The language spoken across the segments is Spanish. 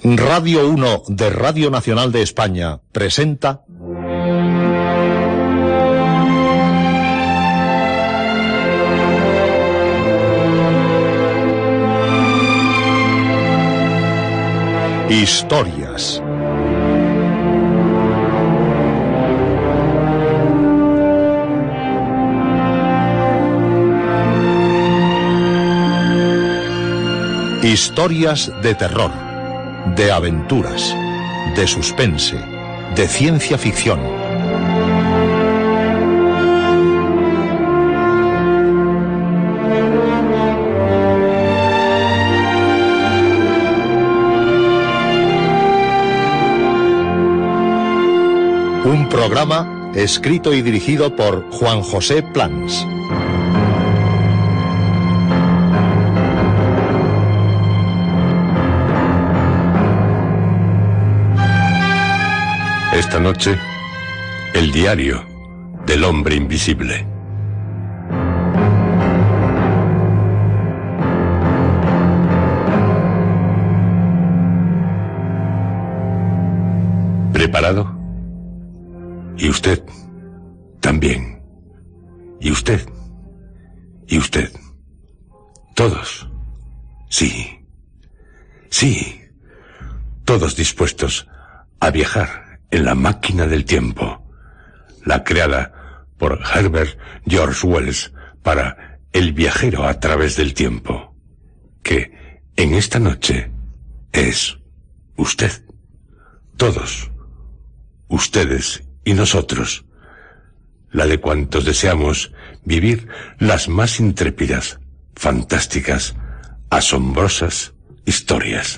Radio 1 de Radio Nacional de España presenta Historias. Historias de terror, de aventuras, de suspense, de ciencia ficción. Un programa escrito y dirigido por Juan José Plans. Esta noche, el diario del hombre invisible. ¿Preparado? Y usted también. Y usted. Y usted. Todos. Sí. Sí. Todos dispuestos a viajar en la máquina del tiempo, la creada por Herbert George Wells para El viajero a través del tiempo, que en esta noche es usted, todos, ustedes y nosotros, la de cuantos deseamos vivir las más intrépidas, fantásticas, asombrosas historias.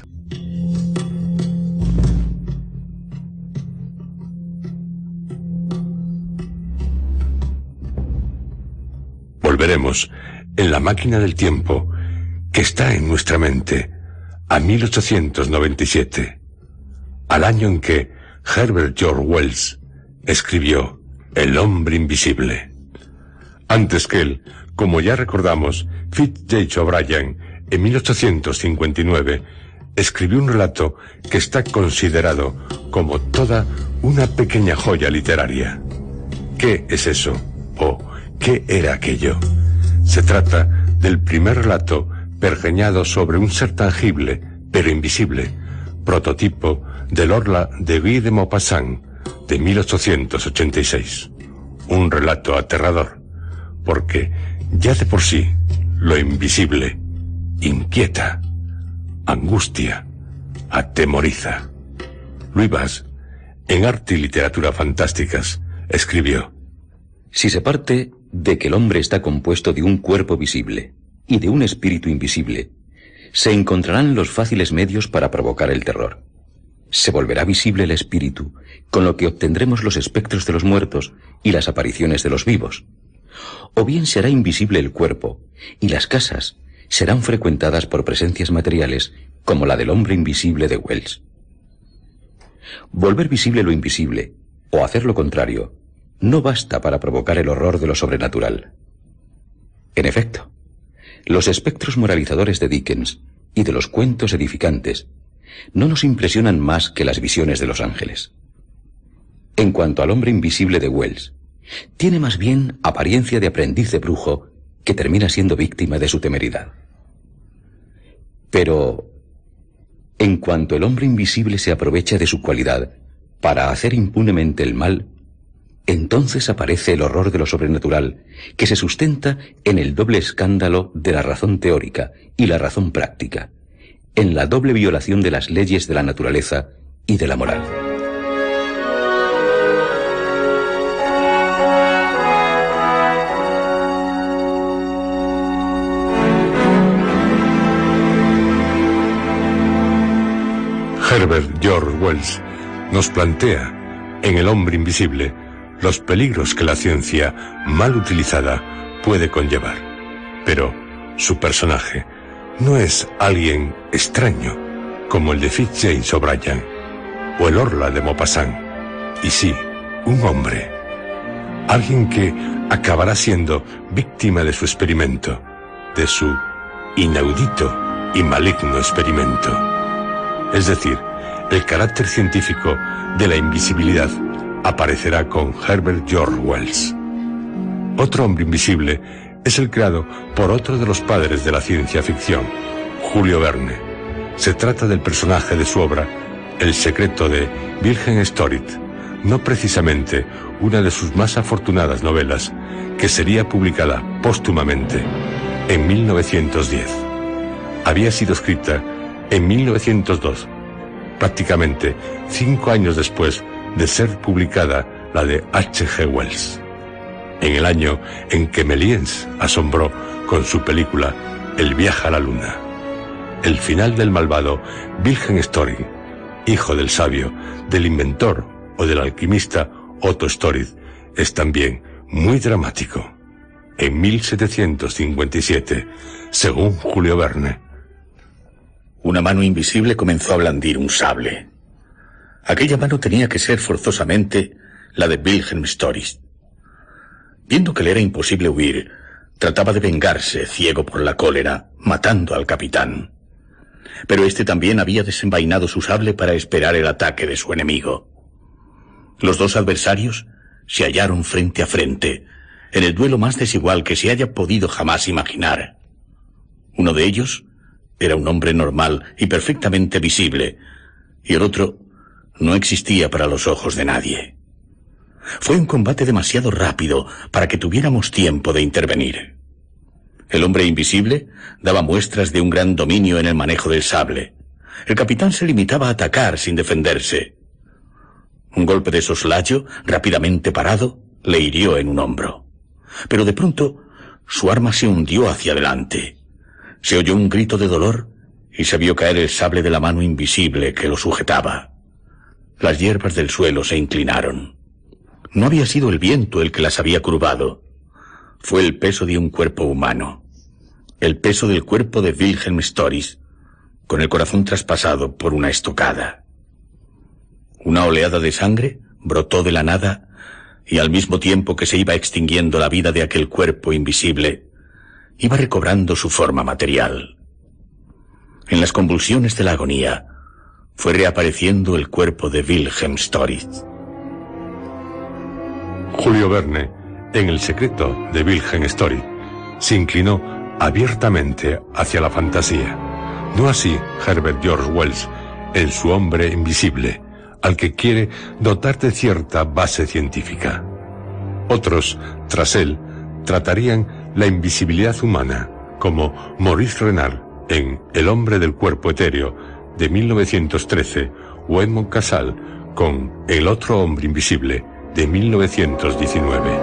Volveremos en la máquina del tiempo que está en nuestra mente a 1897, al año en que Herbert George Wells escribió El hombre invisible. Antes que él, como ya recordamos, Fitzjames O'Brien en 1859 escribió un relato que está considerado como toda una pequeña joya literaria. ¿Qué es eso? ¿O qué era aquello? Se trata del primer relato pergeñado sobre un ser tangible, pero invisible, prototipo del Orla de Guy de Maupassant de 1886. Un relato aterrador, porque ya de por sí lo invisible inquieta, angustia, atemoriza. Louis Bass, en Arte y Literatura Fantásticas, escribió: si se parte de que el hombre está compuesto de un cuerpo visible y de un espíritu invisible, se encontrarán los fáciles medios para provocar el terror. Se volverá visible el espíritu, con lo que obtendremos los espectros de los muertos y las apariciones de los vivos. O bien se hará invisible el cuerpo, y las casas serán frecuentadas por presencias materiales como la del hombre invisible de Wells. Volver visible lo invisible, o hacer lo contrario, no basta para provocar el horror de lo sobrenatural. En efecto, los espectros moralizadores de Dickens y de los cuentos edificantes no nos impresionan más que las visiones de los ángeles. En cuanto al hombre invisible de Wells, tiene más bien apariencia de aprendiz de brujo que termina siendo víctima de su temeridad. Pero, en cuanto el hombre invisible se aprovecha de su cualidad para hacer impunemente el mal, entonces aparece el horror de lo sobrenatural, que se sustenta en el doble escándalo de la razón teórica y la razón práctica, en la doble violación de las leyes de la naturaleza y de la moral. Herbert George Wells nos plantea en El hombre invisible los peligros que la ciencia mal utilizada puede conllevar. Pero su personaje no es alguien extraño como el de Fitzjames O'Brien o el Orla de Maupassant, y sí, un hombre, alguien que acabará siendo víctima de su experimento, de su inaudito y maligno experimento. Es decir, el carácter científico de la invisibilidad aparecerá con Herbert George Wells. Otro hombre invisible es el creado por otro de los padres de la ciencia ficción, Julio Verne. Se trata del personaje de su obra El secreto de Wilhelm Story, no precisamente una de sus más afortunadas novelas, que sería publicada póstumamente en 1910. Había sido escrita en 1902, prácticamente 5 años después de ser publicada la de H.G. Wells, en el año en que Méliès asombró con su película El viaje a la luna. El final del malvado Wilhelm Story, hijo del sabio, del inventor o del alquimista Otto Story, es también muy dramático. En 1757, según Julio Verne, una mano invisible comenzó a blandir un sable. Aquella mano tenía que ser forzosamente la de Wilhelm Story. Viendo que le era imposible huir, trataba de vengarse, ciego por la cólera, matando al capitán. Pero este también había desenvainado su sable para esperar el ataque de su enemigo. Los dos adversarios se hallaron frente a frente, en el duelo más desigual que se haya podido jamás imaginar. Uno de ellos era un hombre normal y perfectamente visible, y el otro no existía para los ojos de nadie. Fue un combate demasiado rápido para que tuviéramos tiempo de intervenir. El hombre invisible daba muestras de un gran dominio en el manejo del sable. El capitán se limitaba a atacar sin defenderse. Un golpe de soslayo, rápidamente parado, le hirió en un hombro. Pero de pronto, su arma se hundió hacia adelante. Se oyó un grito de dolor y se vio caer el sable de la mano invisible que lo sujetaba. Las hierbas del suelo se inclinaron. No había sido el viento el que las había curvado. Fue el peso de un cuerpo humano. El peso del cuerpo de Wilhelm Story, con el corazón traspasado por una estocada. Una oleada de sangre brotó de la nada y al mismo tiempo que se iba extinguiendo la vida de aquel cuerpo invisible, iba recobrando su forma material. En las convulsiones de la agonía, fue reapareciendo el cuerpo de Wilhelm Story. Julio Verne, en El secreto de Wilhelm Story, se inclinó abiertamente hacia la fantasía. No así Herbert George Wells, en su Hombre invisible, al que quiere dotar de cierta base científica. Otros, tras él, tratarían la invisibilidad humana, como Maurice Renard en El hombre del cuerpo etéreo, de 1913, o Edmond Casal con El otro hombre invisible, de 1919.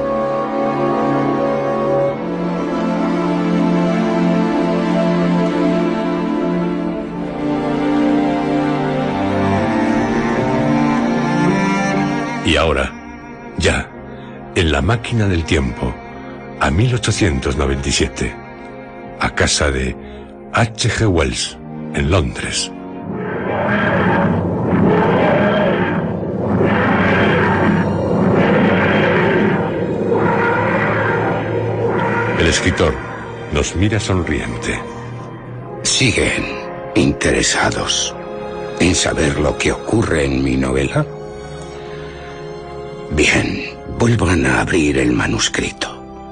Y ahora, ya, en la máquina del tiempo, a 1897, a casa de H.G. Wells, en Londres. El escritor nos mira sonriente. ¿Siguen interesados en saber lo que ocurre en mi novela? Bien, vuelvan a abrir el manuscrito.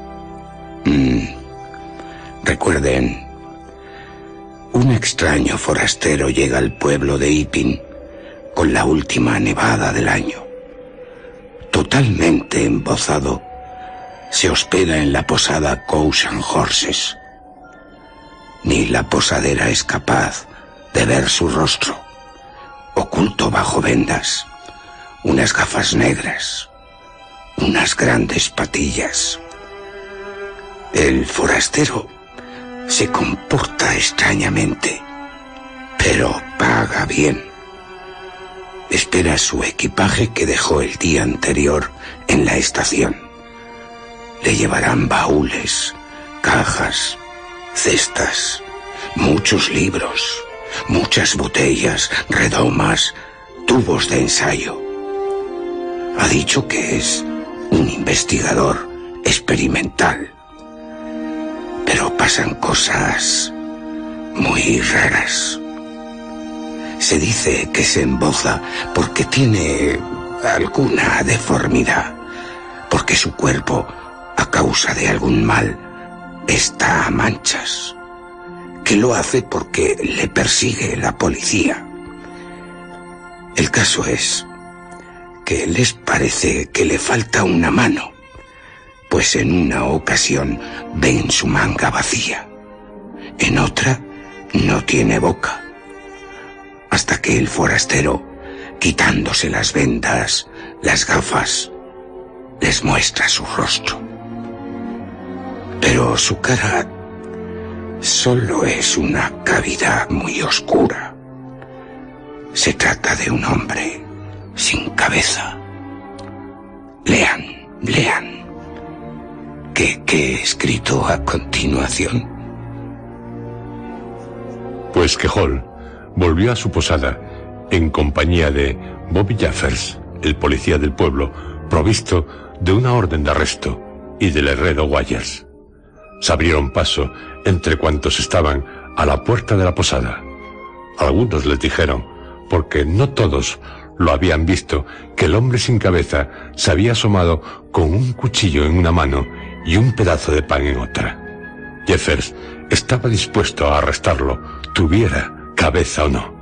Recuerden, un extraño forastero llega al pueblo de Iping con la última nevada del año. Totalmente embozado, se hospeda en la posada Cows and Horses. Ni la posadera es capaz de ver su rostro, oculto bajo vendas, unas gafas negras, unas grandes patillas. El forastero se comporta extrañamente, pero paga bien. Espera su equipaje que dejó el día anterior en la estación. Le llevarán baúles, cajas, cestas, muchos libros, muchas botellas, redomas, tubos de ensayo. Ha dicho que es un investigador experimental. Pero pasan cosas muy raras. Se dice que se emboza porque tiene alguna deformidad, porque su cuerpo, a causa de algún mal, está a manchas, que lo hace porque le persigue la policía. El caso es que les parece que le falta una mano, pues en una ocasión ven su manga vacía, en otra no tiene boca, hasta que el forastero, quitándose las vendas, las gafas, les muestra su rostro. Pero su cara solo es una cavidad muy oscura. Se trata de un hombre sin cabeza. Lean. ¿Qué he escrito a continuación? Pues que Hall volvió a su posada en compañía de Bobby Jaffers, el policía del pueblo, provisto de una orden de arresto, y del herrero Wayers. Se abrieron paso entre cuantos estaban a la puerta de la posada. Algunos les dijeron, porque no todos lo habían visto, que el hombre sin cabeza se había asomado con un cuchillo en una mano y un pedazo de pan en otra. Jeffers estaba dispuesto a arrestarlo, tuviera cabeza o no.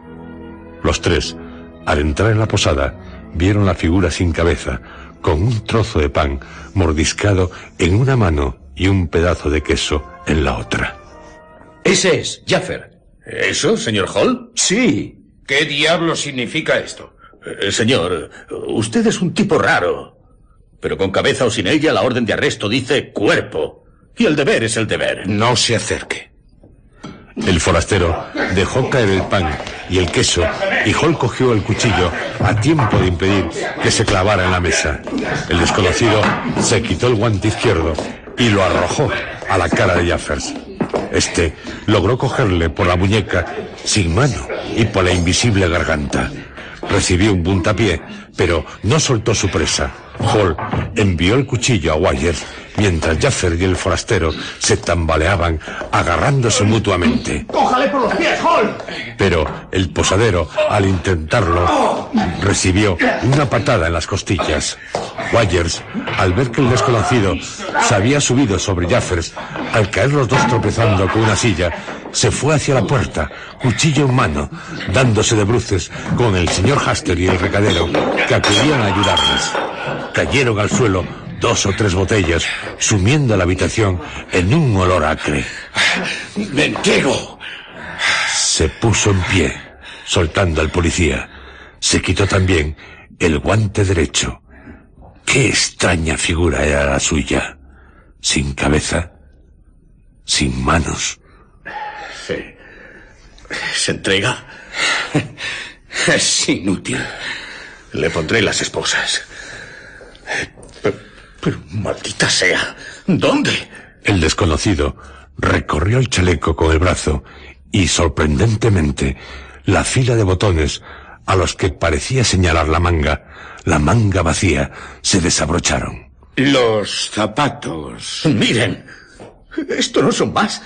Los tres, al entrar en la posada, vieron la figura sin cabeza, con un trozo de pan mordiscado en una mano y un pedazo de queso en la otra. Ese es, Jaffer. ¿Eso, señor Hall? Sí. ¿Qué diablo significa esto? Señor, usted es un tipo raro. Pero con cabeza o sin ella, la orden de arresto dice cuerpo. Y el deber es el deber. No se acerque. El forastero dejó caer el pan y el queso, y Hall cogió el cuchillo a tiempo de impedir que se clavara en la mesa. El desconocido se quitó el guante izquierdo y lo arrojó a la cara de Jaffers. Este logró cogerle por la muñeca sin mano y por la invisible garganta. Recibió un puntapié, pero no soltó su presa. Hall envió el cuchillo a Wayers, mientras Jaffer y el forastero se tambaleaban, agarrándose mutuamente. ¡Cójale por los pies, Hall! Pero el posadero, al intentarlo, recibió una patada en las costillas. Wayers, al ver que el desconocido se había subido sobre Jaffers, al caer los dos tropezando con una silla, se fue hacia la puerta, cuchillo en mano, dándose de bruces con el señor Haster y el recadero, que acudían a ayudarles. Cayeron al suelo 2 o 3 botellas, sumiendo la habitación en un olor acre. ¡Me entrego! Se puso en pie, soltando al policía. Se quitó también el guante derecho. Qué extraña figura era la suya. Sin cabeza, sin manos. ¿Se entrega? Es inútil. Le pondré las esposas. Pero maldita sea, ¿dónde? El desconocido recorrió el chaleco con el brazo y, sorprendentemente, la fila de botones a los que parecía señalar la manga vacía, se desabrocharon. Los zapatos. Miren, esto no son más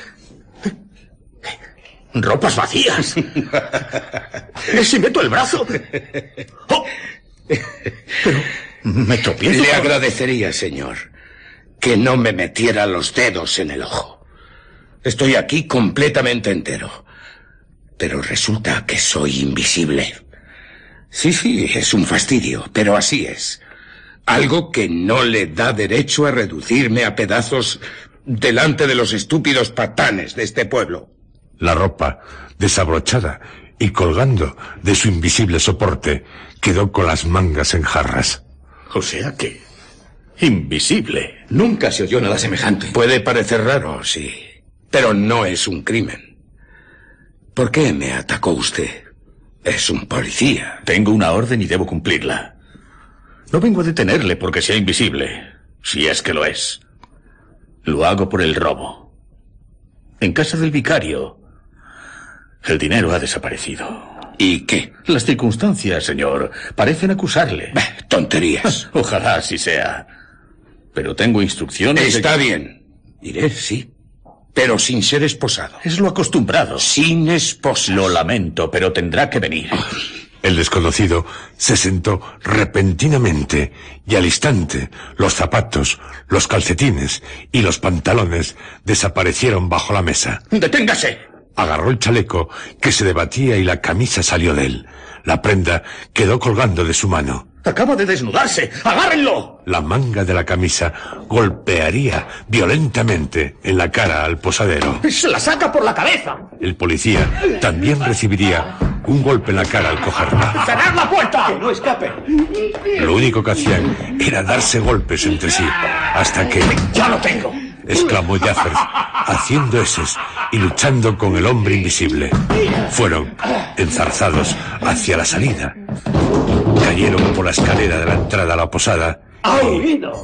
ropas vacías. Si meto el brazo. ¡Oh! Pero me tropiezo. Le agradecería, señor, que no me metiera los dedos en el ojo. Estoy aquí completamente entero. Pero resulta que soy invisible. Sí, es un fastidio, pero así es. Algo que no le da derecho a reducirme a pedazos delante de los estúpidos patanes de este pueblo. La ropa, desabrochada y colgando de su invisible soporte, quedó con las mangas en jarras. O sea que... invisible. Nunca se oyó nada semejante. Puede parecer raro, sí, pero no es un crimen. ¿Por qué me atacó usted? Es un policía. Tengo una orden y debo cumplirla. No vengo a detenerle porque sea invisible, si es que lo es. Lo hago por el robo. En casa del vicario, el dinero ha desaparecido. ¿Y qué? Las circunstancias, señor, parecen acusarle. Tonterías. Ojalá así sea. Pero tengo instrucciones... Está bien. Iré, sí. pero sin ser esposado. Es lo acostumbrado. Sin esposa. Lo lamento, pero tendrá que venir. El desconocido se sentó repentinamente y al instante los zapatos, los calcetines y los pantalones desaparecieron bajo la mesa. ¡Deténgase! Agarró el chaleco que se debatía y la camisa salió de él. La prenda quedó colgando de su mano. ¡Acaba de desnudarse! ¡Agárrenlo! La manga de la camisa golpearía violentamente en la cara al posadero. ¡Se la saca por la cabeza! El policía también recibiría un golpe en la cara al cogerla. ¡Cerrad la puerta! ¡Que no escape! Lo único que hacían era darse golpes entre sí, hasta que... ¡Ya lo tengo! exclamó Jaffers, haciendo eses y luchando con el hombre invisible. Fueron enzarzados hacia la salida. Cayeron por la escalera de la entrada a la posada. ¡Ha huido!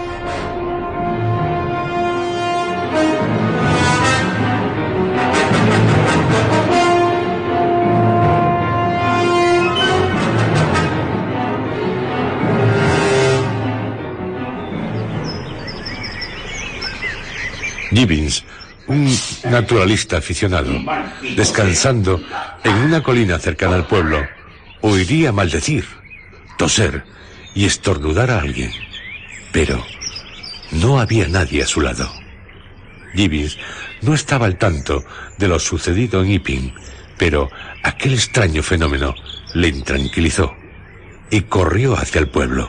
Gibbons, un naturalista aficionado, descansando en una colina cercana al pueblo, oiría maldecir, toser y estornudar a alguien. Pero no había nadie a su lado. Gibbons no estaba al tanto de lo sucedido en Iping, pero aquel extraño fenómeno le intranquilizó y corrió hacia el pueblo.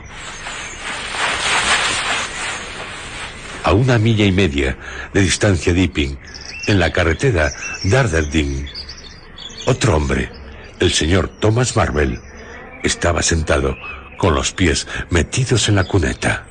A 1,5 millas de distancia de Iping, en la carretera Darderding, otro hombre, el señor Thomas Marvel, estaba sentado con los pies metidos en la cuneta.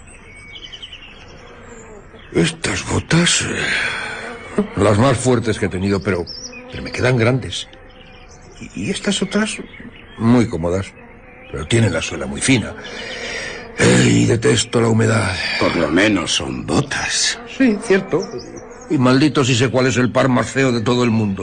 Estas botas, las más fuertes que he tenido, pero me quedan grandes. Y estas otras, muy cómodas, pero tienen la suela muy fina. Y detesto la humedad. Por lo menos son botas. Sí, cierto. Y maldito si sé cuál es el par más feo de todo el mundo.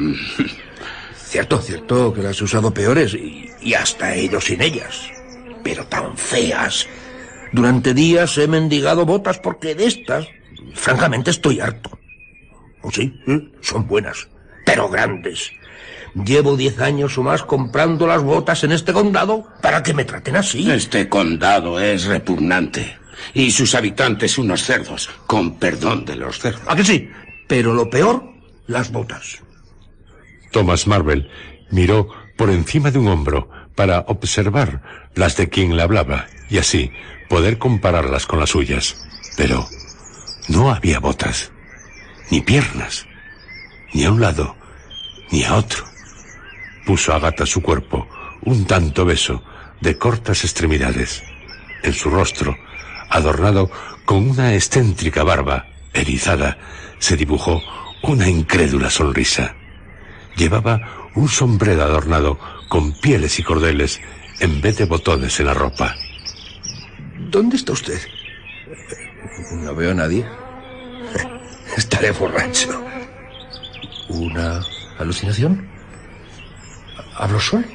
Cierto que las he usado peores y hasta he ido sin ellas. Pero tan feas. Durante días he mendigado botas porque de estas, francamente, estoy harto. ¿O sí? Son buenas, pero grandes. Llevo 10 años o más comprando las botas en este condado para que me traten así. Este condado es repugnante. Y sus habitantes unos cerdos, con perdón de los cerdos. ¿A que sí? Pero lo peor, las botas. Thomas Marvel miró por encima de un hombro para observar las de quien le hablaba y así poder compararlas con las suyas. Pero no había botas, ni piernas, ni a un lado, ni a otro. Puso a gata su cuerpo, un tanto obeso, de cortas extremidades. En su rostro, adornado con una excéntrica barba erizada, se dibujó una incrédula sonrisa. Llevaba un sombrero adornado con pieles y cordeles en vez de botones en la ropa. ¿Dónde está usted? No veo a nadie. Estaré borracho. ¿Una alucinación? ¿Hablo solo?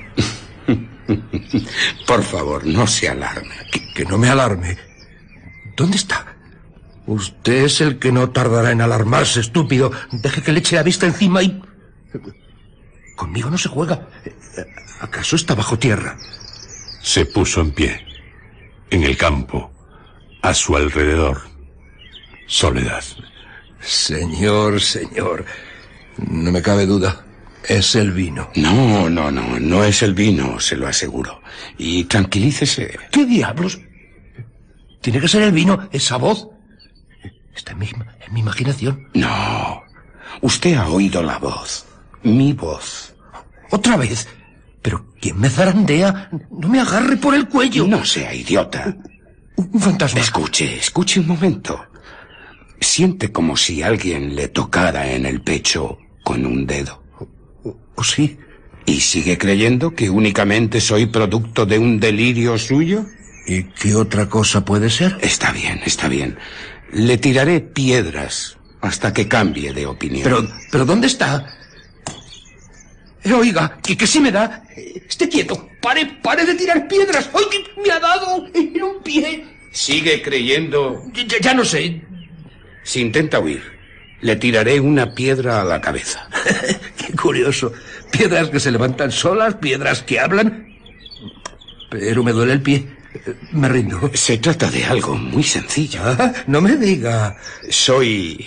Por favor, no se alarme. Que no me alarme. ¿Dónde está? Usted es el que no tardará en alarmarse, estúpido. Deje que le eche la vista encima y... Conmigo no se juega. ¿Acaso está bajo tierra? Se puso en pie. En el campo, a su alrededor, soledad. Señor, no me cabe duda. Es el vino. No es el vino, se lo aseguro. Y tranquilícese. ¿Qué diablos? Tiene que ser el vino, esa voz. Está en mi imaginación. No, usted ha oído la voz. Mi voz. ¿Otra vez? ¿Pero quién me zarandea? No me agarre por el cuello. No sea idiota. Un fantasma. Escuche un momento. Siente como si alguien le tocara en el pecho con un dedo. ¿O sí? ¿Y sigue creyendo que únicamente soy producto de un delirio suyo? ¿Y qué otra cosa puede ser? Está bien. Le tiraré piedras hasta que cambie de opinión. ¿Pero dónde está? Oiga, que sí me da. Esté quieto. Pare de tirar piedras. ¡Ay, me ha dado en un pie! ¿Sigue creyendo? Ya no sé. Si intenta huir, le tiraré una piedra a la cabeza. Qué curioso. Piedras que se levantan solas, piedras que hablan. Pero me duele el pie. Me rindo. Se trata de algo muy sencillo. Ah, no me diga. Soy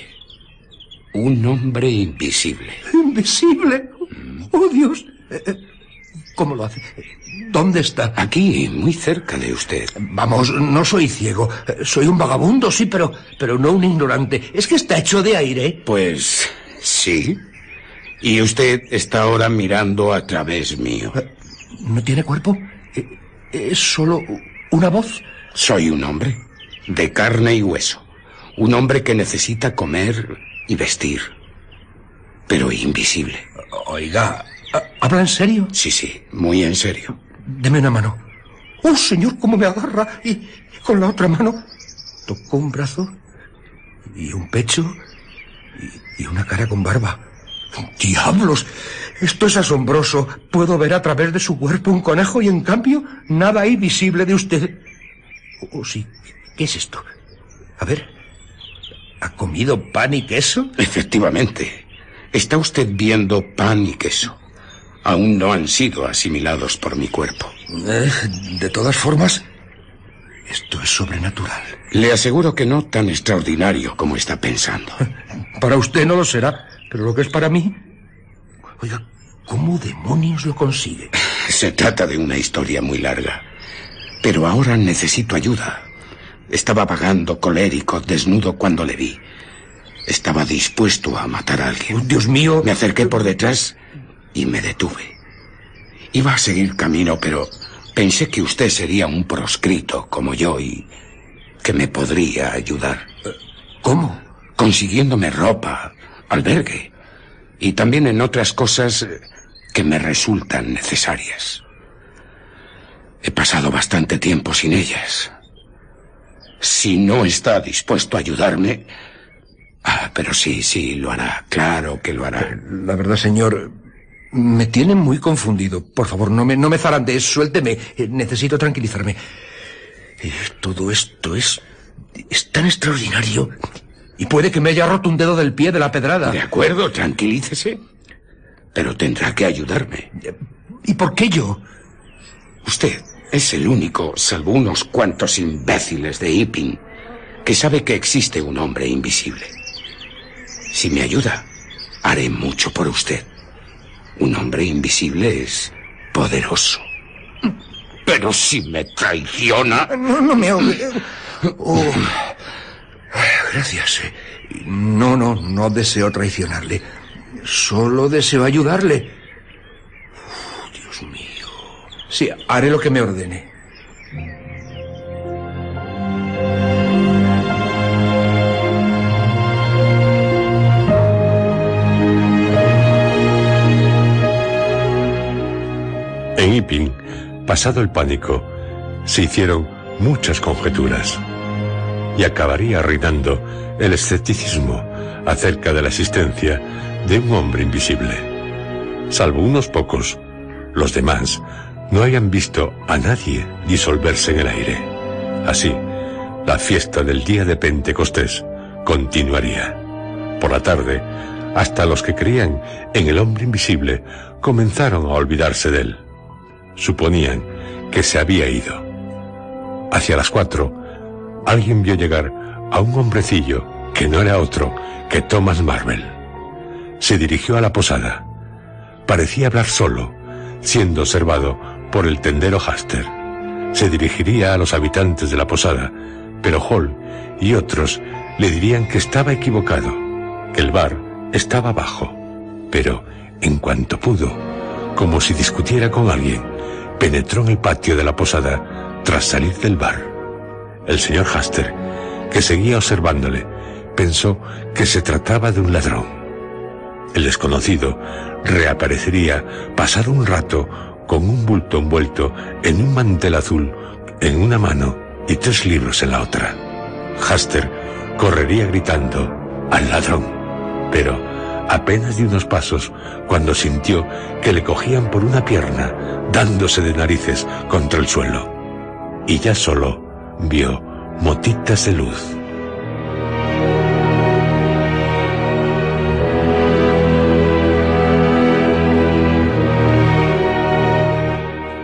un hombre invisible. ¿Invisible? ¡Oh, Dios! ¿Cómo lo hace? ¿Dónde está? Aquí, muy cerca de usted. Vamos, no soy ciego. Soy un vagabundo, sí, pero no un ignorante. ¿Es que está hecho de aire? Pues sí. Y usted está ahora mirando a través mío. ¿No tiene cuerpo? ¿Es solo una voz? Soy un hombre de carne y hueso. Un hombre que necesita comer y vestir. Pero invisible. Oiga, ¿habla en serio? Sí, muy en serio. Deme una mano. ¡Oh, señor, cómo me agarra! Y con la otra mano tocó un brazo y un pecho y una cara con barba. ¡Diablos! Esto es asombroso. Puedo ver a través de su cuerpo un conejo y, en cambio, nada hay visible de usted. Oh, sí. ¿Qué es esto? A ver. ¿Ha comido pan y queso? Efectivamente. Está usted viendo pan y queso. Aún no han sido asimilados por mi cuerpo. De todas formas, esto es sobrenatural. Le aseguro que no tan extraordinario como está pensando. Para usted no lo será, pero lo que es para mí... Oiga, ¿cómo demonios lo consigue? Se trata de una historia muy larga. Pero ahora necesito ayuda. Estaba vagando, colérico, desnudo cuando le vi. Estaba dispuesto a matar a alguien. Dios mío. Me acerqué por detrás y me detuve. Iba a seguir camino, pero pensé que usted sería un proscrito como yo y que me podría ayudar. ¿Cómo? Consiguiéndome ropa, albergue y también en otras cosas que me resultan necesarias. He pasado bastante tiempo sin ellas. Si no está dispuesto a ayudarme... pero sí, lo hará. Claro que lo hará. La verdad, señor, me tiene muy confundido. Por favor, no me zarandee, suélteme. Necesito tranquilizarme. Todo esto es tan extraordinario. Y puede que me haya roto un dedo del pie de la pedrada. De acuerdo, tranquilícese. Pero tendrá que ayudarme. ¿Y por qué yo? Usted es el único, salvo unos cuantos imbéciles de Iping, que sabe que existe un hombre invisible. Si me ayuda, haré mucho por usted. Un hombre invisible es poderoso. Pero si me traiciona... No me ahogue. Oh. Gracias. No deseo traicionarle. Solo deseo ayudarle. Dios mío. Sí, haré lo que me ordene. En Iping, pasado el pánico, se hicieron muchas conjeturas y acabaría reinando el escepticismo acerca de la existencia de un hombre invisible. Salvo unos pocos, los demás no habían visto a nadie disolverse en el aire. Así, la fiesta del día de Pentecostés continuaría. Por la tarde, hasta los que creían en el hombre invisible comenzaron a olvidarse de él. Suponían que se había ido. Hacia las 4, alguien vio llegar a un hombrecillo que no era otro que Thomas Marvel. Se dirigió a la posada. Parecía hablar solo, siendo observado por el tendero Haster. Se dirigiría a los habitantes de la posada, pero Hall y otros le dirían que estaba equivocado, que el bar estaba abajo. Pero, en cuanto pudo, como si discutiera con alguien, penetró en el patio de la posada tras salir del bar. El señor Haster, que seguía observándole, pensó que se trataba de un ladrón. El desconocido reaparecería pasado un rato con un bulto envuelto en un mantel azul en una mano y 3 libros en la otra. Haster correría gritando al ladrón, pero apenas dio unos pasos cuando sintió que le cogían por una pierna, dándose de narices contra el suelo. Y ya solo vio motitas de luz.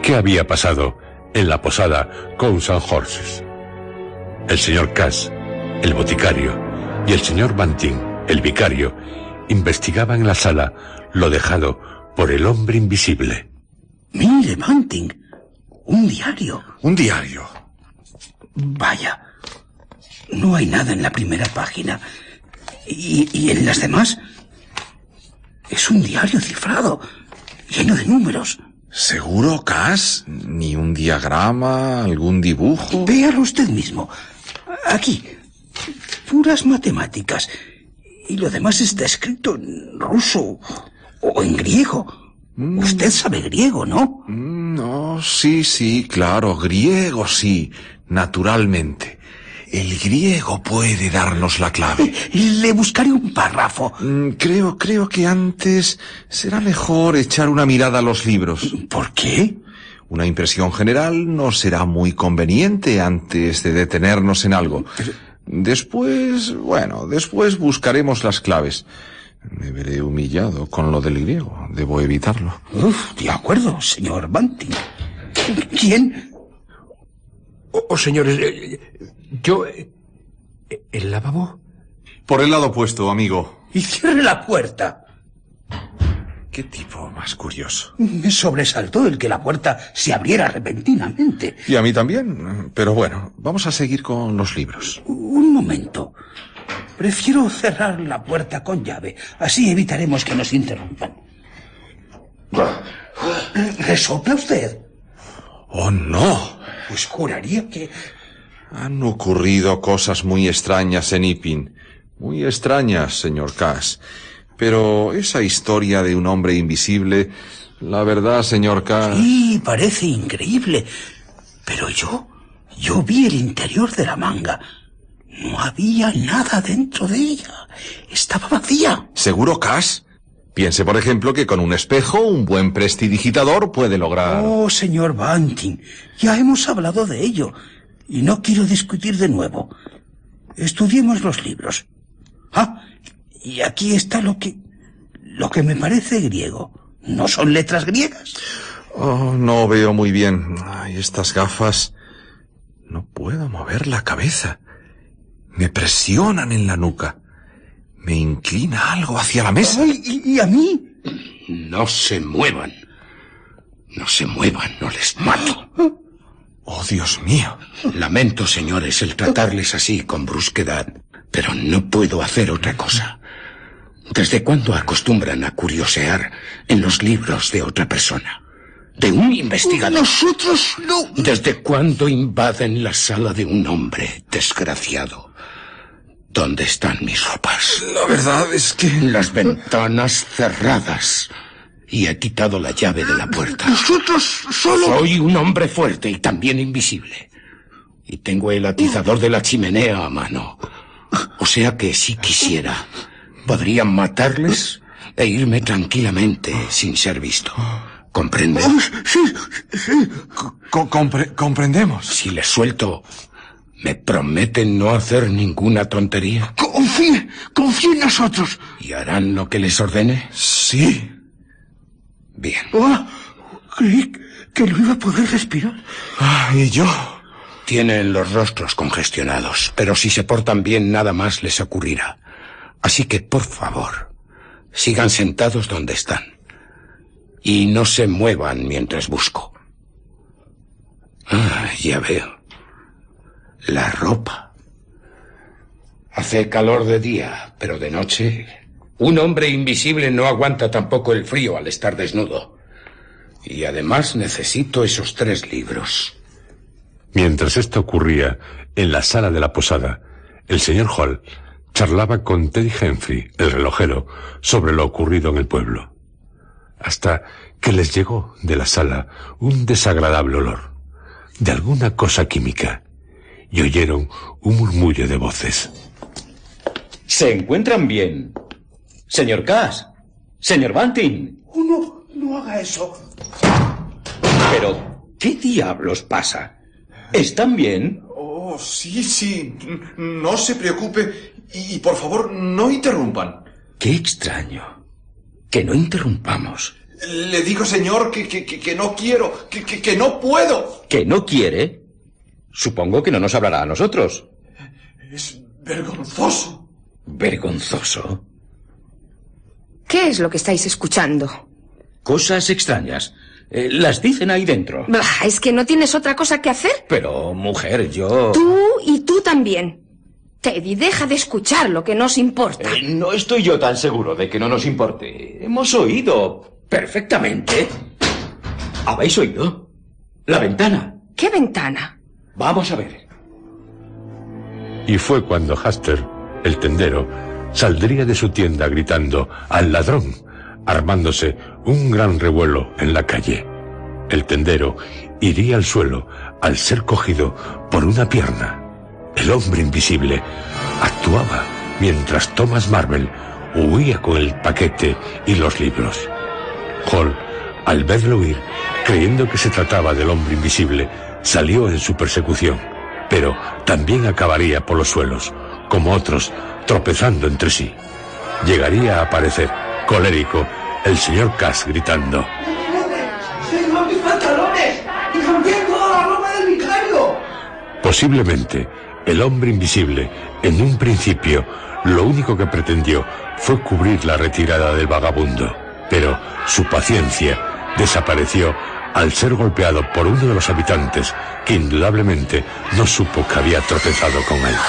¿Qué había pasado en la posada Cows and Horses? El señor Cass, el boticario, y el señor Banting, el vicario, investigaban en la sala lo dejado por el hombre invisible. Mire, Banting, un diario. Un diario. Vaya, no hay nada en la primera página. ¿Y en las demás? Es un diario cifrado, lleno de números. ¿Seguro, Cass? ¿Ni un diagrama, algún dibujo? Véalo usted mismo. Aquí, puras matemáticas. Y lo demás está escrito en ruso o en griego. Usted sabe griego, ¿no? No, sí, claro, griego sí, naturalmente. El griego puede darnos la clave. Le buscaré un párrafo. Creo que antes será mejor echar una mirada a los libros. ¿Por qué? Una impresión general no será muy conveniente antes de detenernos en algo. Después buscaremos las claves. Me veré humillado con lo del griego. Debo evitarlo. De acuerdo, señor Banting. ¿Quién? Señores, yo... ¿El lavabo? Por el lado opuesto, amigo. Y cierre la puerta. Qué tipo más curioso. Me sobresaltó el que la puerta se abriera repentinamente. Y a mí también. Pero bueno, vamos a seguir con los libros. Un momento. Prefiero cerrar la puerta con llave. Así evitaremos que nos interrumpan. ¿Resopla usted? ¡Oh, no! Pues juraría que... Han ocurrido cosas muy extrañas en Ipin. Muy extrañas, señor Cass. Pero esa historia de un hombre invisible... La verdad, señor Cass... Sí, parece increíble. Pero yo vi el interior de la manga. No había nada dentro de ella. Estaba vacía. ¿Seguro, Cass? Piense, por ejemplo, que con un espejo, un buen prestidigitador puede lograr... Oh, señor Banting, ya hemos hablado de ello. Y no quiero discutir de nuevo. Estudiemos los libros. Ah, y aquí está lo que me parece griego. ¿No son letras griegas? Oh, no veo muy bien. Ay, estas gafas... No puedo mover la cabeza. Me presionan en la nuca. Me inclina algo hacia la mesa. Ay, ¿y a mí? No se muevan. No se muevan, no les mato. Oh, Dios mío. Lamento, señores, el tratarles así con brusquedad, pero no puedo hacer otra cosa. ¿Desde cuándo acostumbran a curiosear en los libros de otra persona? De un investigador. Nosotros no. ¿Desde cuándo invaden la sala de un hombre desgraciado? ¿Dónde están mis ropas? La verdad es que... Las ventanas cerradas. Y he quitado la llave de la puerta. Nosotros solo... Soy un hombre fuerte y también invisible. Y tengo el atizador de la chimenea a mano. O sea que si quisiera, podría matarles e irme tranquilamente sin ser visto. ¿Comprenden? Sí. Comprendemos. Si les suelto, ¿me prometen no hacer ninguna tontería? Confíe en nosotros. ¿Y harán lo que les ordene? Sí. Bien. Creí que no iba a poder respirar. ¿Y yo? Tienen los rostros congestionados, pero si se portan bien nada más les ocurrirá. Así que, por favor, sigan sentados donde están. Y no se muevan mientras busco. Ya veo. La ropa. Hace calor de día, pero de noche... Un hombre invisible no aguanta tampoco el frío al estar desnudo. Y además necesito esos 3 libros. Mientras esto ocurría en la sala de la posada, el señor Hall charlaba con Teddy Humphrey, el relojero, sobre lo ocurrido en el pueblo. Hasta que les llegó de la sala un desagradable olor, de alguna cosa química, y oyeron un murmullo de voces. ¿Se encuentran bien? Señor Cass, señor Banting. No haga eso. Pero, ¿qué diablos pasa? ¿Están bien? Oh, sí. No se preocupe y por favor no interrumpan. Qué extraño. Que no interrumpamos. Le digo, señor, que no quiero, que no puedo. ¿Que no quiere? Supongo que no nos hablará a nosotros. Es vergonzoso. ¿Vergonzoso? ¿Qué es lo que estáis escuchando? Cosas extrañas. Las dicen ahí dentro. Bah, ¿es que no tienes otra cosa que hacer? Pero, mujer, yo... Tú y tú también. Teddy, deja de escuchar lo que nos importa. No estoy yo tan seguro de que no nos importe. Hemos oído perfectamente. ¿Habéis oído? La ventana. ¿Qué ventana? Vamos a ver. Y fue cuando Haster, el tendero, saldría de su tienda gritando ¡al ladrón!, armándose un gran revuelo en la calle. El tendero iría al suelo al ser cogido por una pierna. El hombre invisible actuaba mientras Thomas Marvel huía con el paquete y los libros. Hall, al verlo huir, creyendo que se trataba del hombre invisible, salió en su persecución, pero también acabaría por los suelos, como otros, tropezando entre sí. Llegaría a aparecer, colérico, el señor Cass gritando: ¡Tengo mis pantalones! ¡Y también toda la ropa del vicario! Posiblemente, el hombre invisible, en un principio, lo único que pretendió fue cubrir la retirada del vagabundo, pero su paciencia desapareció al ser golpeado por uno de los habitantes que indudablemente no supo que había tropezado con él.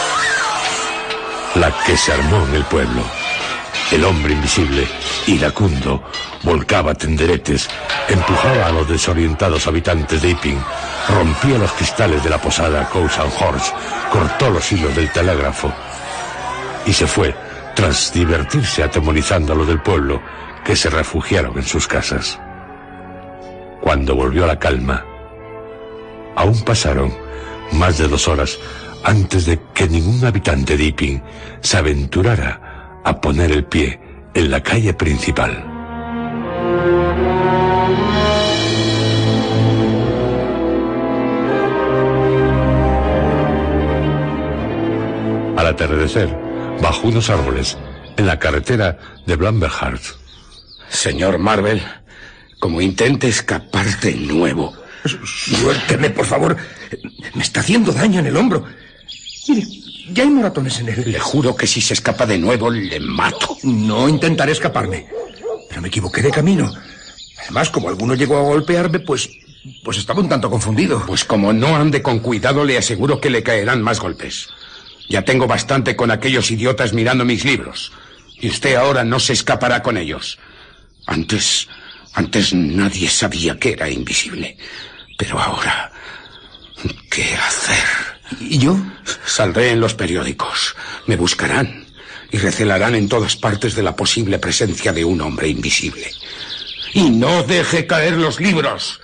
La que se armó en el pueblo. El hombre invisible, iracundo, volcaba tenderetes, empujaba a los desorientados habitantes de Iping, rompía los cristales de la posada Cousin Horse, cortó los hilos del telégrafo y se fue, tras divertirse atemorizando a los del pueblo, que se refugiaron en sus casas. Cuando volvió la calma, aún pasaron más de 2 horas antes de que ningún habitante de Iping se aventurara a poner el pie en la calle principal. Al atardecer, bajo unos árboles, en la carretera de Blamberhart. Señor Marvel, como intente escapar de nuevo. Suélteme, por favor. Me está haciendo daño en el hombro. Mire, ya hay moratones en él. Le juro que si se escapa de nuevo, le mato. No intentaré escaparme. Pero me equivoqué de camino. Además, como alguno llegó a golpearme, pues estaba un tanto confundido. Pues como no ande con cuidado, le aseguro que le caerán más golpes. Ya tengo bastante con aquellos idiotas mirando mis libros. Y usted ahora no se escapará con ellos. Antes nadie sabía que era invisible. Pero ahora, ¿qué hacer? ¿Y yo? Saldré en los periódicos. Me buscarán y recelarán en todas partes de la posible presencia de un hombre invisible. Y no deje caer los libros.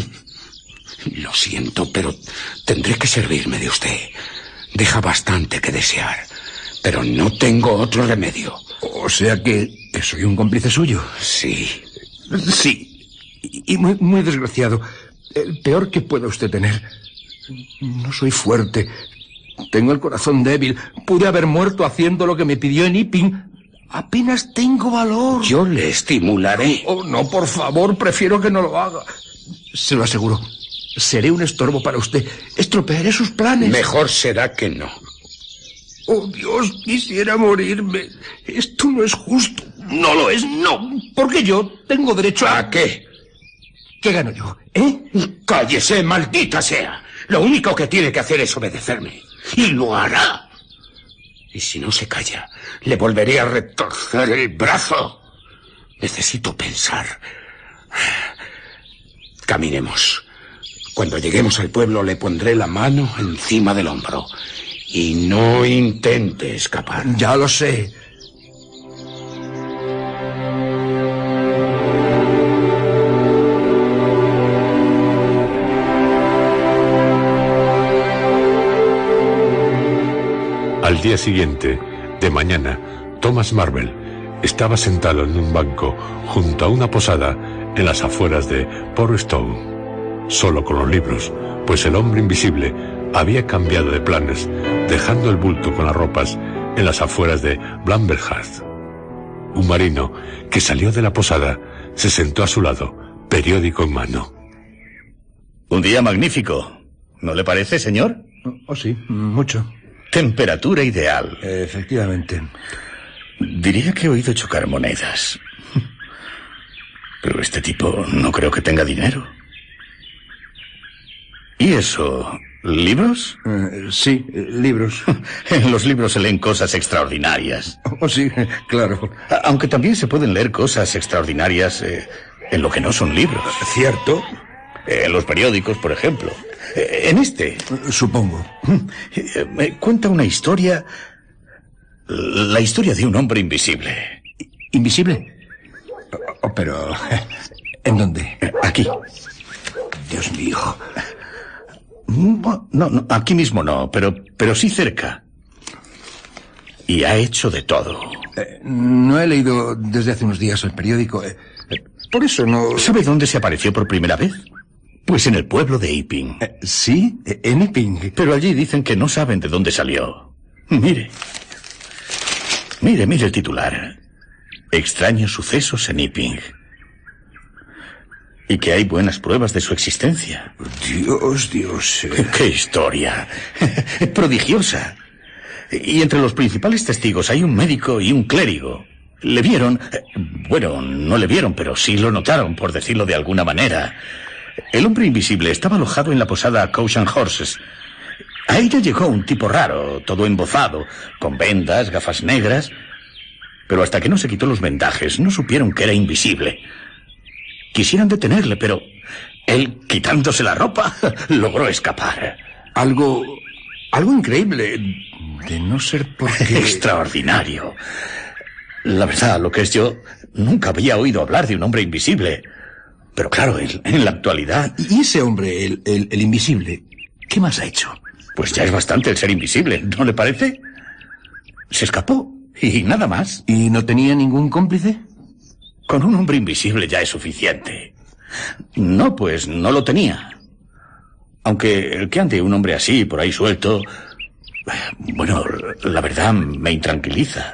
Lo siento, pero tendré que servirme de usted. Deja bastante que desear, pero no tengo otro remedio. O sea que soy un cómplice suyo. Sí. Sí. Y muy desgraciado. El peor que pueda usted tener. No soy fuerte. Tengo el corazón débil. Pude haber muerto haciendo lo que me pidió en Iping. Apenas tengo valor. Yo le estimularé. Oh, no, por favor, prefiero que no lo haga. Se lo aseguro. Seré un estorbo para usted. Estropearé sus planes. Mejor será que no. Oh, Dios, quisiera morirme. Esto no es justo. No lo es, no. Porque yo tengo derecho a... ¿A qué? ¿Qué gano yo? ¿Eh? Cállese, maldita sea. Lo único que tiene que hacer es obedecerme. Y lo hará. Y si no se calla, le volveré a retorcer el brazo. Necesito pensar. Caminemos. Cuando lleguemos al pueblo le pondré la mano encima del hombro. Y no intente escapar. Ya lo sé. Al día siguiente, de mañana, Thomas Marvel estaba sentado en un banco junto a una posada en las afueras de Portstone, solo con los libros, pues el hombre invisible había cambiado de planes, dejando el bulto con las ropas en las afueras de Blamberhart. Un marino que salió de la posada se sentó a su lado, periódico en mano. Un día magnífico, ¿no le parece, señor? Oh, sí, mucho. Temperatura ideal. Efectivamente. Diría que he oído chocar monedas. Pero este tipo no creo que tenga dinero. ¿Y eso? ¿Libros? Sí, libros. En los libros se leen cosas extraordinarias. Oh, sí, claro. Aunque también se pueden leer cosas extraordinarias en lo que no son libros. ¿Cierto? En los periódicos, por ejemplo. En este. Supongo. Cuenta una historia. La historia de un hombre invisible. ¿Invisible? Oh, pero... ¿en dónde? Aquí. Dios mío. No, aquí mismo no, pero sí cerca. Y ha hecho de todo. No he leído desde hace unos días el periódico. Por eso no... ¿Sabe dónde se apareció por primera vez? Pues en el pueblo de Iping. ¿Sí? ¿En Iping? Pero allí dicen que no saben de dónde salió. Mire. Mire el titular. Extraños sucesos en Iping. Y que hay buenas pruebas de su existencia. Dios. ¡Qué historia! Prodigiosa. Y entre los principales testigos hay un médico y un clérigo. Le vieron... Bueno, no le vieron, pero sí lo notaron, por decirlo de alguna manera. El hombre invisible estaba alojado en la posada Coach and Horses. A ella llegó un tipo raro, todo embozado, con vendas, gafas negras. Pero hasta que no se quitó los vendajes, no supieron que era invisible. Quisieran detenerle, pero él, quitándose la ropa, logró escapar. Algo increíble, de no ser porque... Extraordinario. La verdad, lo que es yo, nunca había oído hablar de un hombre invisible. Pero claro, en la actualidad... ¿Y ese hombre, el invisible, qué más ha hecho? Pues ya es bastante el ser invisible, ¿no le parece? Se escapó, y nada más. ¿Y no tenía ningún cómplice? Con un hombre invisible ya es suficiente. No, pues no lo tenía. Aunque el que ande un hombre así, por ahí suelto... Bueno, la verdad me intranquiliza.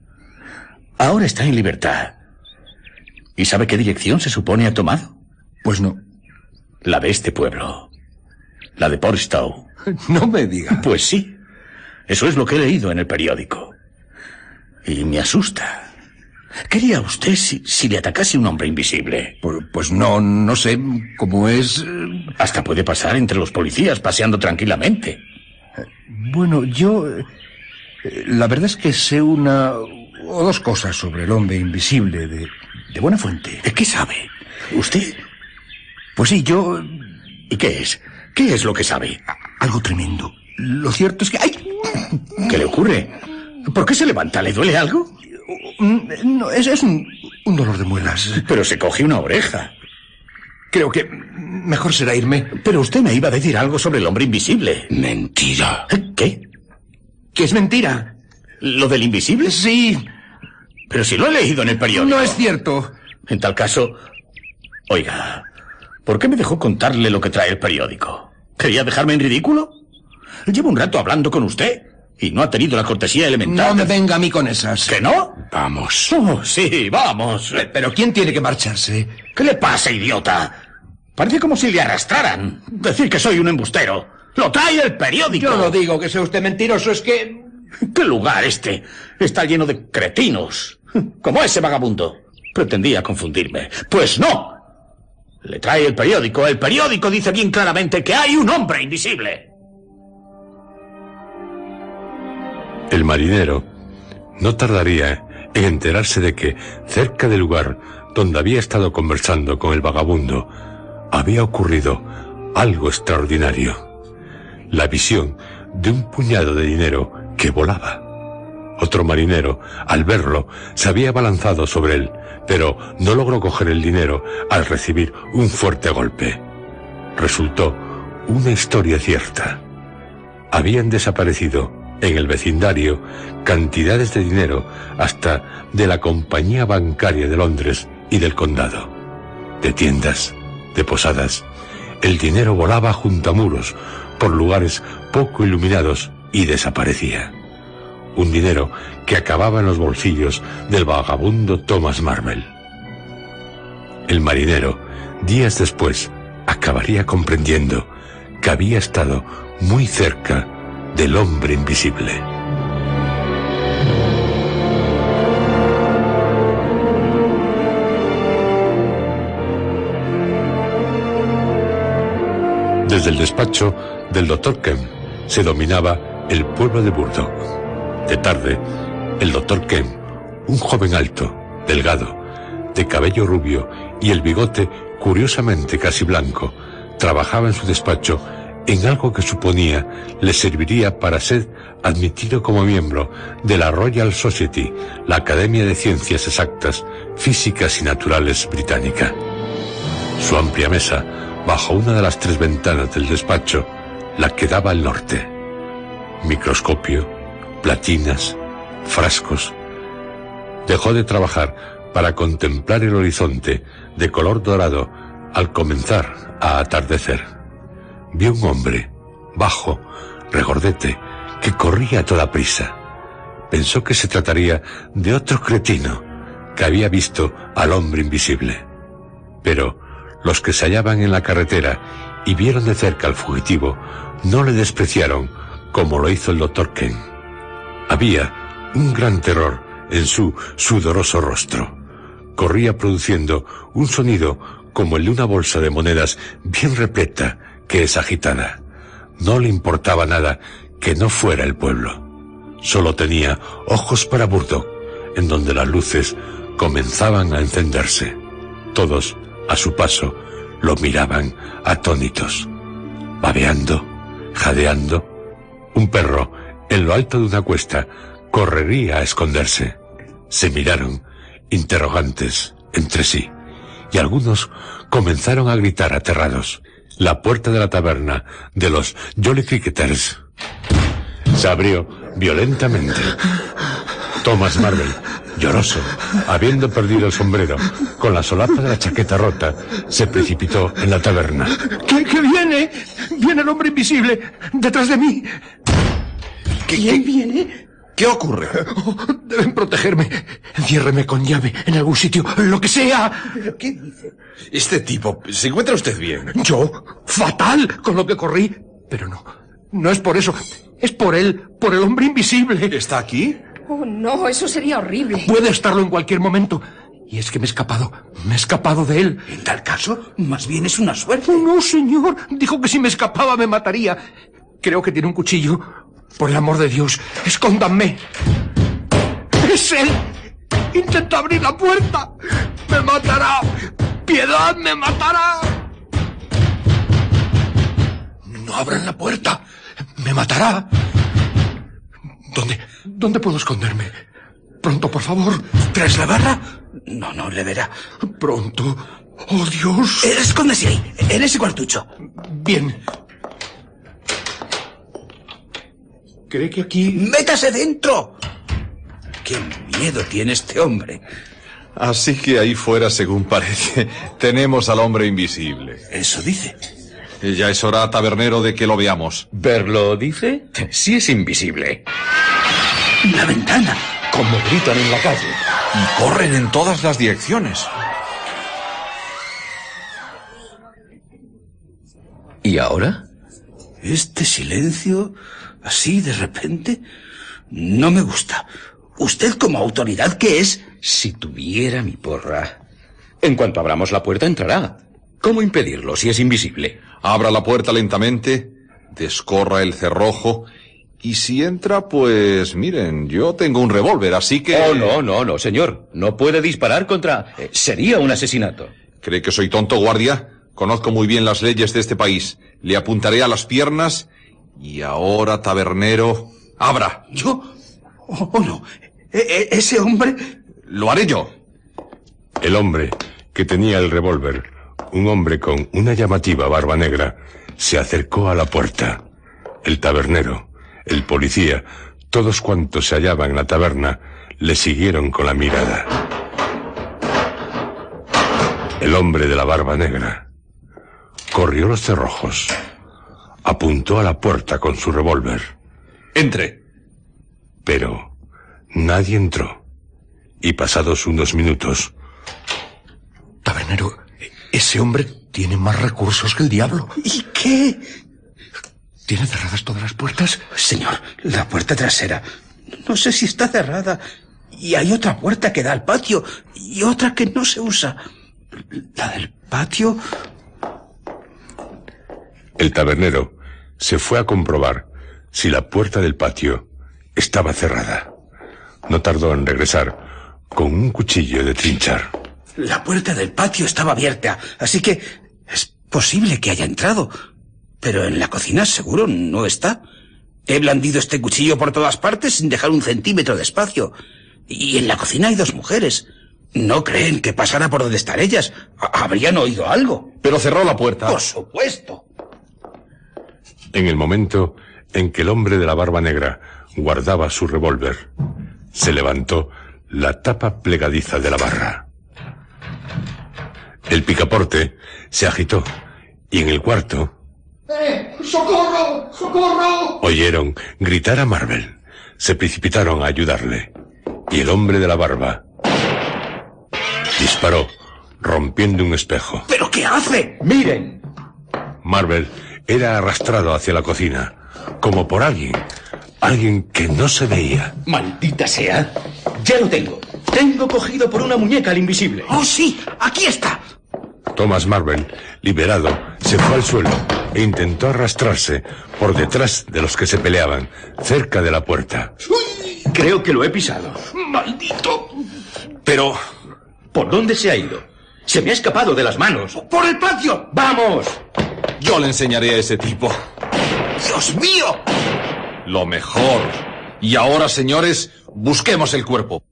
Ahora está en libertad. ¿Y sabe qué dirección se supone ha tomado? Pues no. La de este pueblo. La de Portstow. No me diga. Pues sí. Eso es lo que he leído en el periódico. Y me asusta. ¿Qué haría usted si le atacase un hombre invisible? Pues no sé cómo es... Hasta puede pasar entre los policías paseando tranquilamente. Bueno, yo... La verdad es que sé una o dos cosas sobre el hombre invisible de buena fuente. ¿Qué sabe? ¿Usted? Pues sí, yo... ¿Y qué es? ¿Qué es lo que sabe? Algo tremendo. Lo cierto es que... ¡Ay! ¿Qué le ocurre? ¿Por qué se levanta? ¿Le duele algo? No, es un dolor de muelas. Pero se coge una oreja. Creo que mejor será irme. Pero usted me iba a decir algo sobre el hombre invisible. Mentira. ¿Qué? ¿Que es mentira? ¿Lo del invisible? Sí. Pero si lo he leído en el periódico. No es cierto. En tal caso... Oiga, ¿por qué me dejó contarle lo que trae el periódico? ¿Quería dejarme en ridículo? Llevo un rato hablando con usted y no ha tenido la cortesía elemental. No me venga a mí con esas. ¿Que no? Vamos. Oh, sí, vamos. Pero ¿quién tiene que marcharse? ¿Qué le pasa, idiota? Parece como si le arrastraran. Decir que soy un embustero. ¡Lo trae el periódico! Yo no digo que sea usted mentiroso, es que... ¿Qué lugar este? Está lleno de cretinos. Como ese vagabundo. Pretendía confundirme. ¡Pues no! Le trae el periódico. El periódico dice bien claramente que hay un hombre invisible. El marinero no tardaría en enterarse de que, cerca del lugar donde había estado conversando con el vagabundo, había ocurrido algo extraordinario. La visión de un puñado de dinero que volaba. Otro marinero, al verlo, se había abalanzado sobre él, pero no logró coger el dinero al recibir un fuerte golpe. Resultó una historia cierta. Habían desaparecido en el vecindario cantidades de dinero hasta de la compañía bancaria de Londres y del condado. De tiendas, de posadas, el dinero volaba junto a muros, por lugares poco iluminados y desaparecía. Un dinero que acababa en los bolsillos del vagabundo Thomas Marvel. El marinero, días después, acabaría comprendiendo que había estado muy cerca del hombre invisible. Desde el despacho del Dr. Kemp se dominaba el pueblo de Burdock. De tarde, el Dr. Kemp, un joven alto, delgado, de cabello rubio y el bigote curiosamente casi blanco, trabajaba en su despacho en algo que suponía le serviría para ser admitido como miembro de la Royal Society, la Academia de Ciencias Exactas, Físicas y Naturales británica. Su amplia mesa, bajo una de las 3 ventanas del despacho, la que daba al norte. Microscopio, platinas, frascos. Dejó de trabajar para contemplar el horizonte de color dorado al comenzar a atardecer. Vio un hombre, bajo, regordete, que corría a toda prisa. Pensó que se trataría de otro cretino que había visto al hombre invisible. Pero los que se hallaban en la carretera y vieron de cerca al fugitivo no le despreciaron como lo hizo el Dr. Kemp. Había un gran terror en su sudoroso rostro. Corría produciendo un sonido como el de una bolsa de monedas bien repleta que es agitada. No le importaba nada que no fuera el pueblo. Solo tenía ojos para Burdock, en donde las luces comenzaban a encenderse. Todos, a su paso, lo miraban atónitos. Babeando, jadeando, un perro, en lo alto de una cuesta, correría a esconderse. Se miraron, interrogantes, entre sí, y algunos comenzaron a gritar aterrados. La puerta de la taberna de los Jolly Cricketers se abrió violentamente. Thomas Marvel, lloroso, habiendo perdido el sombrero, con la solapa de la chaqueta rota, se precipitó en la taberna. ¿Qué viene? ¡Viene el hombre invisible! ¡Detrás de mí! ¿Quién viene? ¿Qué ocurre? Oh, deben protegerme. Enciérreme con llave en algún sitio, lo que sea. ¿Pero qué dice? Este tipo, ¿se encuentra usted bien? Yo, fatal con lo que corrí. Pero no es por eso. Es por él, por el hombre invisible. ¿Está aquí? Oh, no, eso sería horrible. Puede estarlo en cualquier momento. Y es que me he escapado de él. En tal caso, más bien es una suerte. No, señor. Dijo que si me escapaba me mataría. Creo que tiene un cuchillo. Por el amor de Dios, escóndanme. ¡Es él! ¡Intenta abrir la puerta! ¡Me matará! ¡Piedad, me matará! ¡No abran la puerta! ¡Me matará! ¿Dónde puedo esconderme? Pronto, por favor. ¿Tras la barra? No le verá. Pronto. ¡Oh, Dios! Escóndese ahí, en ese cuartucho. Bien. ¿Cree que aquí...? ¡Métase dentro! ¡Qué miedo tiene este hombre! Así que ahí fuera, según parece, tenemos al hombre invisible. Eso dice. Ya es hora, tabernero, de que lo veamos. ¿Verlo, dice? Sí es invisible. ¡La ventana! Como gritan en la calle. Y corren en todas las direcciones. ¿Y ahora? Este silencio, así de repente, no me gusta. ¿Usted como autoridad qué es? Si tuviera mi porra. En cuanto abramos la puerta entrará. ¿Cómo impedirlo si es invisible? Abra la puerta lentamente, descorra el cerrojo, y si entra, pues miren, yo tengo un revólver, así que... Oh, no, señor. No puede disparar contra... sería un asesinato. ¿Cree que soy tonto, guardia? Conozco muy bien las leyes de este país. Le apuntaré a las piernas y ahora, tabernero, abra. ¿Yo? Oh, no. ¿Ese hombre? Lo haré yo. El hombre que tenía el revólver, un hombre con una llamativa barba negra, se acercó a la puerta. El tabernero, el policía, todos cuantos se hallaban en la taberna, le siguieron con la mirada. El hombre de la barba negra corrió los cerrojos, apuntó a la puerta con su revólver. Entre. Pero nadie entró, y pasados unos minutos... Tabernero, Ese hombre tiene más recursos que el diablo. ¿Y qué? ¿Tiene cerradas todas las puertas? Señor, la puerta trasera. No sé si está cerrada. Y hay otra puerta que da al patio y otra que no se usa. La del patio... El tabernero se fue a comprobar si la puerta del patio estaba cerrada. No tardó en regresar con un cuchillo de trinchar. La puerta del patio estaba abierta, así que es posible que haya entrado. Pero en la cocina seguro no está. He blandido este cuchillo por todas partes sin dejar un centímetro de espacio. Y en la cocina hay 2 mujeres. ¿No creen que pasara por donde están ellas? ¿Habrían oído algo? Pero cerró la puerta. Por supuesto. En el momento en que el hombre de la barba negra guardaba su revólver, se levantó la tapa plegadiza de la barra. El picaporte se agitó y en el cuarto... ¡Socorro! ¡Socorro! Oyeron gritar a Marvel. Se precipitaron a ayudarle. Y el hombre de la barba disparó, rompiendo un espejo. ¿Pero qué hace? ¡Miren! Marvel era arrastrado hacia la cocina, como por alguien que no se veía. ¡Maldita sea! ¡Ya lo tengo! Tengo cogido por una muñeca al invisible. ¡Oh, sí! ¡Aquí está! Thomas Marvel, liberado, se fue al suelo e intentó arrastrarse por detrás de los que se peleaban, cerca de la puerta. Creo que lo he pisado. ¡Maldito! Pero... ¿por dónde se ha ido? Se me ha escapado de las manos. ¡Por el patio! ¡Vamos! Yo le enseñaré a ese tipo. ¡Dios mío! Lo mejor. Y ahora, señores, busquemos el cuerpo.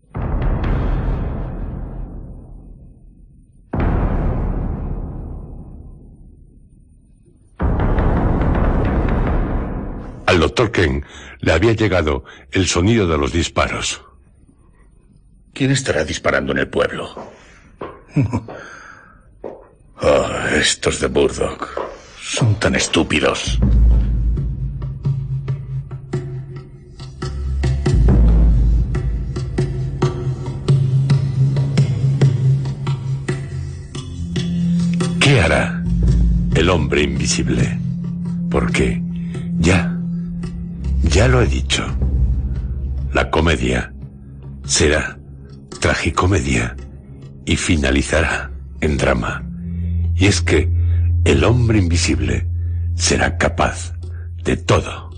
Al doctor Kent le había llegado el sonido de los disparos. ¿Quién estará disparando en el pueblo? Oh, estos de Burdock son tan estúpidos. ¿Qué hará el hombre invisible? Porque ya lo he dicho. La comedia será tragicomedia y finalizará en drama. Y es que el hombre invisible será capaz de todo.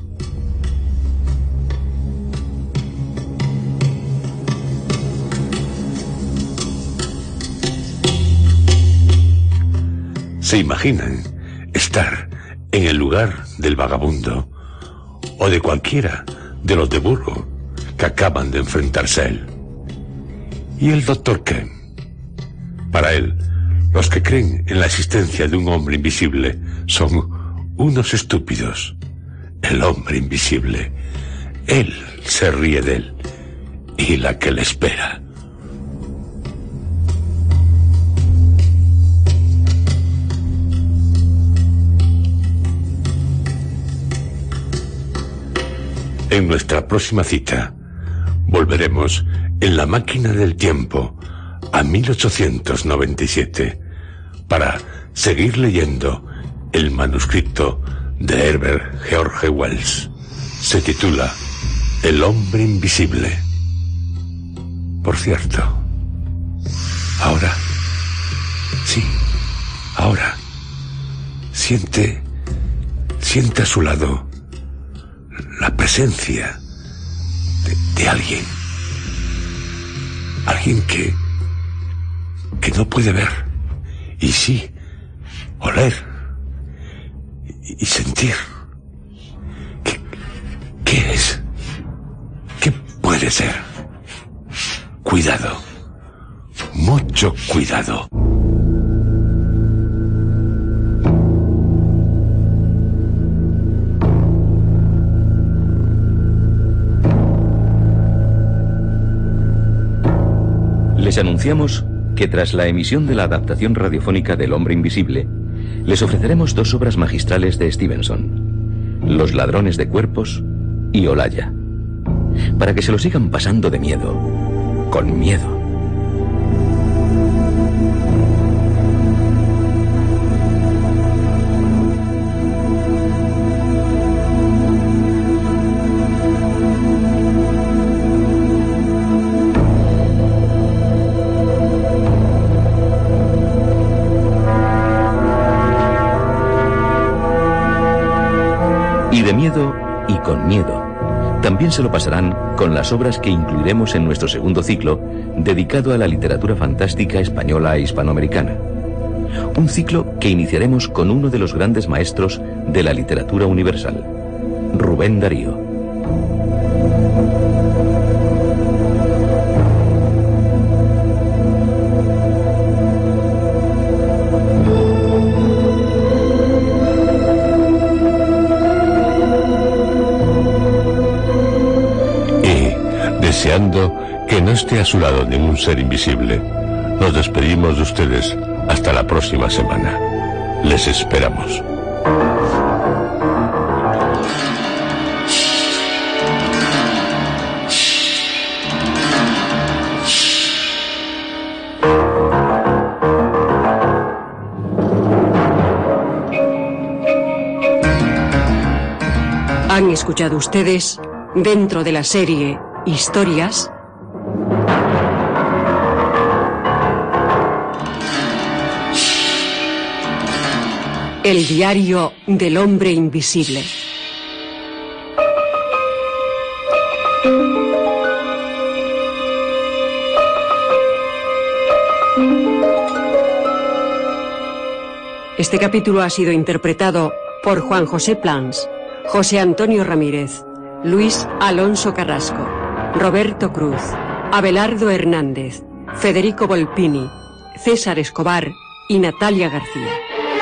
¿Se imaginan estar en el lugar del vagabundo o de cualquiera de los de Burgo que acaban de enfrentarse a él? Y el doctor Kent. Para él, los que creen en la existencia de un hombre invisible son unos estúpidos. El hombre invisible. Él se ríe de él. Y la que le espera. En nuestra próxima cita, volveremos en la máquina del tiempo a 1897 para seguir leyendo el manuscrito de Herbert George Wells. Se titula El hombre invisible. Por cierto, ahora, siente a su lado la presencia de alguien que no puede ver, y sí oler y sentir. ¿Qué es? ¿Qué puede ser? Cuidado, mucho cuidado. Les anunciamos que tras la emisión de la adaptación radiofónica del Hombre Invisible, les ofreceremos 2 obras magistrales de Stevenson: Los ladrones de cuerpos y Olaya, para que se lo sigan pasando de miedo, con miedo. Y de miedo y con miedo. También se lo pasarán con las obras que incluiremos en nuestro segundo ciclo, dedicado a la literatura fantástica española e hispanoamericana. Un ciclo que iniciaremos con uno de los grandes maestros de la literatura universal, Rubén Darío. Deseando que no esté a su lado ningún ser invisible, nos despedimos de ustedes hasta la próxima semana. Les esperamos. Han escuchado ustedes, dentro de la serie Historias, El diario del hombre invisible. Este capítulo ha sido interpretado por Juan José Plans, José Antonio Ramírez, Luis Alonso Carrasco, Roberto Cruz, Abelardo Hernández, Federico Volpini, César Escobar y Natalia García.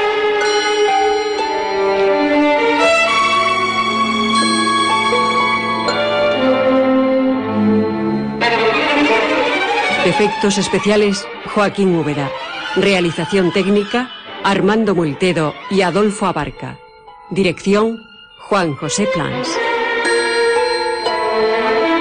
Efectos especiales, Joaquín Úbeda. Realización técnica, Armando Multedo y Adolfo Abarca. Dirección, Juan José Plans.